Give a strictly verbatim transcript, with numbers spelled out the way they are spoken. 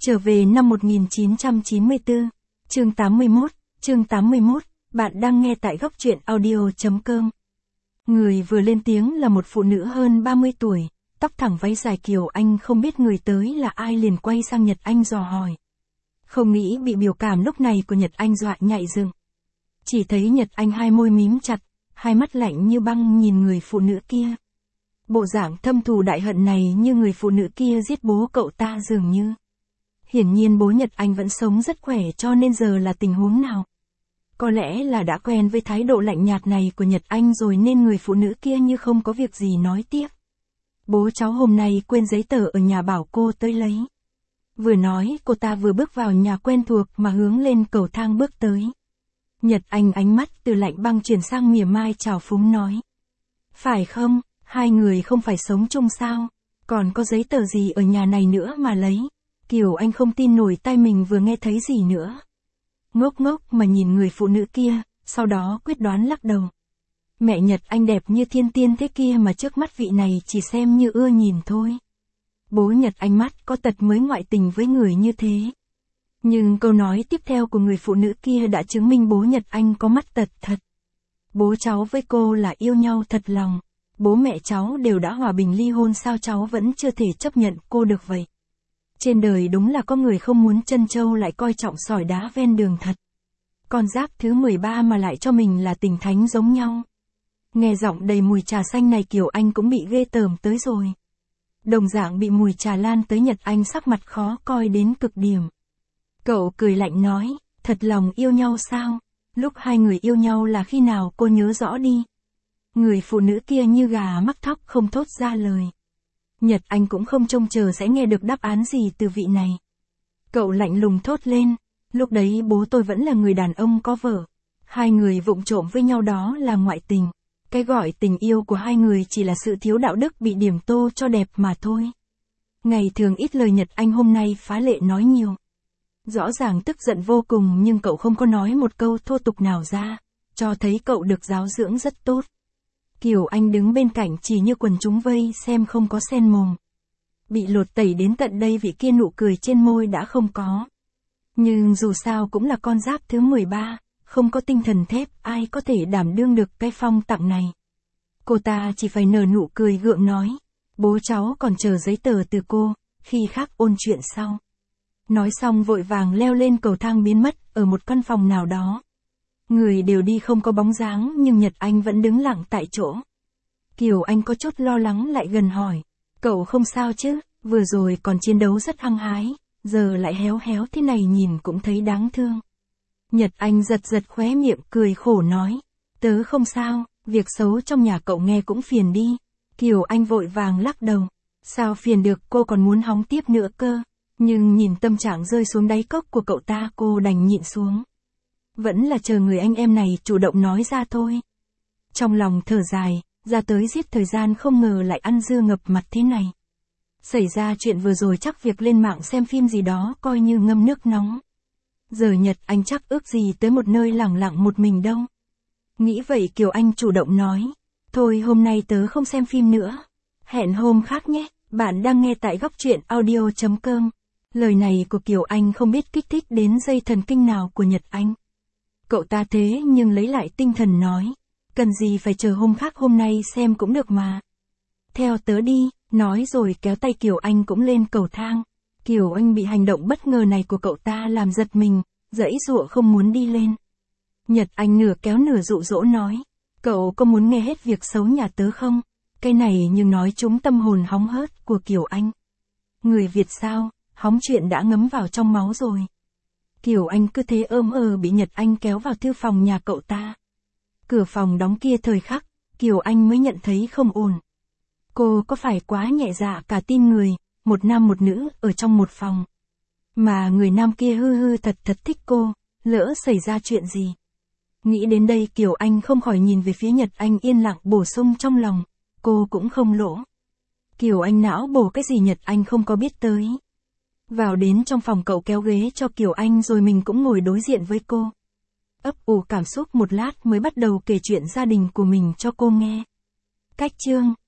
Trở về năm một nghìn chín trăm chín mươi tư, chương tám mươi mốt, chương tám mươi mốt, bạn đang nghe tại góc truyện audio chấm com. Người vừa lên tiếng là một phụ nữ hơn ba mươi tuổi, tóc thẳng váy dài Kiều Anh không biết người tới là ai liền quay sang Nhật Anh dò hỏi. Không nghĩ bị biểu cảm lúc này của Nhật Anh dọa nhảy dựng. Chỉ thấy Nhật Anh hai môi mím chặt, hai mắt lạnh như băng nhìn người phụ nữ kia. Bộ dạng thâm thù đại hận này như người phụ nữ kia giết bố cậu ta dường như. Hiển nhiên bố Nhật Anh vẫn sống rất khỏe cho nên giờ là tình huống nào. Có lẽ là đã quen với thái độ lạnh nhạt này của Nhật Anh rồi nên người phụ nữ kia như không có việc gì nói tiếp. Bố cháu hôm nay quên giấy tờ ở nhà bảo cô tới lấy. Vừa nói cô ta vừa bước vào nhà quen thuộc mà hướng lên cầu thang bước tới. Nhật Anh ánh mắt từ lạnh băng chuyển sang mỉa mai trào phúng nói. Phải không, hai người không phải sống chung sao, còn có giấy tờ gì ở nhà này nữa mà lấy. Kiều Anh không tin nổi tai mình vừa nghe thấy gì nữa. Ngốc ngốc mà nhìn người phụ nữ kia, sau đó quyết đoán lắc đầu. Mẹ Nhật Anh đẹp như thiên tiên thế kia mà trước mắt vị này chỉ xem như ưa nhìn thôi. Bố Nhật Anh mắt có tật mới ngoại tình với người như thế. Nhưng câu nói tiếp theo của người phụ nữ kia đã chứng minh bố Nhật Anh có mắt tật thật. Bố cháu với cô là yêu nhau thật lòng. Bố mẹ cháu đều đã hòa bình ly hôn sao cháu vẫn chưa thể chấp nhận cô được vậy. Trên đời đúng là có người không muốn trân châu lại coi trọng sỏi đá ven đường thật. Con giáp thứ mười ba mà lại cho mình là tình thánh giống nhau. Nghe giọng đầy mùi trà xanh này Kiều Anh cũng bị ghê tởm tới rồi. Đồng dạng bị mùi trà lan tới Nhật Anh sắc mặt khó coi đến cực điểm. Cậu cười lạnh nói, thật lòng yêu nhau sao? Lúc hai người yêu nhau là khi nào cô nhớ rõ đi. Người phụ nữ kia như gà mắc thóc không thốt ra lời. Nhật Anh cũng không trông chờ sẽ nghe được đáp án gì từ vị này. Cậu lạnh lùng thốt lên, lúc đấy bố tôi vẫn là người đàn ông có vợ. Hai người vụng trộm với nhau đó là ngoại tình. Cái gọi tình yêu của hai người chỉ là sự thiếu đạo đức bị điểm tô cho đẹp mà thôi. Ngày thường ít lời Nhật Anh hôm nay phá lệ nói nhiều. Rõ ràng tức giận vô cùng nhưng cậu không có nói một câu thô tục nào ra, cho thấy cậu được giáo dưỡng rất tốt. Kiều Anh đứng bên cạnh chỉ như quần chúng vây xem không có sen mồm. Bị lột tẩy đến tận đây vị kia nụ cười trên môi đã không có. Nhưng dù sao cũng là con giáp thứ mười ba, không có tinh thần thép ai có thể đảm đương được cái phong tặng này. Cô ta chỉ phải nở nụ cười gượng nói, bố cháu còn chờ giấy tờ từ cô, khi khác ôn chuyện sau. Nói xong vội vàng leo lên cầu thang biến mất ở một căn phòng nào đó. Người đều đi không có bóng dáng nhưng Nhật Anh vẫn đứng lặng tại chỗ. Kiều Anh có chút lo lắng lại gần hỏi, cậu không sao chứ, vừa rồi còn chiến đấu rất hăng hái, giờ lại héo héo thế này nhìn cũng thấy đáng thương. Nhật Anh giật giật khóe miệng cười khổ nói, tớ không sao, việc xấu trong nhà cậu nghe cũng phiền đi. Kiều Anh vội vàng lắc đầu, sao phiền được, cô còn muốn hóng tiếp nữa cơ. Nhưng nhìn tâm trạng rơi xuống đáy cốc của cậu ta cô đành nhịn xuống. Vẫn là chờ người anh em này chủ động nói ra thôi. Trong lòng thở dài, ra tới giết thời gian không ngờ lại ăn dưa ngập mặt thế này. Xảy ra chuyện vừa rồi chắc việc lên mạng xem phim gì đó coi như ngâm nước nóng. Giờ Nhật Anh chắc ước gì tới một nơi lẳng lặng một mình đâu. Nghĩ vậy Kiều Anh chủ động nói, thôi hôm nay tớ không xem phim nữa. Hẹn hôm khác nhé, bạn đang nghe tại góc truyện audio chấm com. Lời này của Kiều Anh không biết kích thích đến dây thần kinh nào của Nhật Anh. Cậu ta thế nhưng lấy lại tinh thần nói, cần gì phải chờ hôm khác hôm nay xem cũng được mà. Theo tớ đi, nói rồi kéo tay Kiều Anh cũng lên cầu thang. Kiều Anh bị hành động bất ngờ này của cậu ta làm giật mình, giãy giụa không muốn đi lên. Nhật Anh nửa kéo nửa dụ dỗ nói, cậu có muốn nghe hết việc xấu nhà tớ không? Cái này nhưng nói trúng tâm hồn hóng hớt của Kiều Anh. Người Việt sao, hóng chuyện đã ngấm vào trong máu rồi. Kiều Anh cứ thế ôm ờ bị Nhật Anh kéo vào thư phòng nhà cậu ta. Cửa phòng đóng kia thời khắc, Kiều Anh mới nhận thấy không ổn. Cô có phải quá nhẹ dạ cả tin người, một nam một nữ ở trong một phòng. Mà người nam kia hư hư thật thật thích cô, lỡ xảy ra chuyện gì. Nghĩ đến đây Kiều Anh không khỏi nhìn về phía Nhật Anh yên lặng bổ sung trong lòng, cô cũng không lỗ. Kiều Anh não bổ cái gì Nhật Anh không có biết tới. Vào đến trong phòng cậu kéo ghế cho Kiều Anh rồi mình cũng ngồi đối diện với cô. Ấp ủ cảm xúc một lát mới bắt đầu kể chuyện gia đình của mình cho cô nghe. Cách chương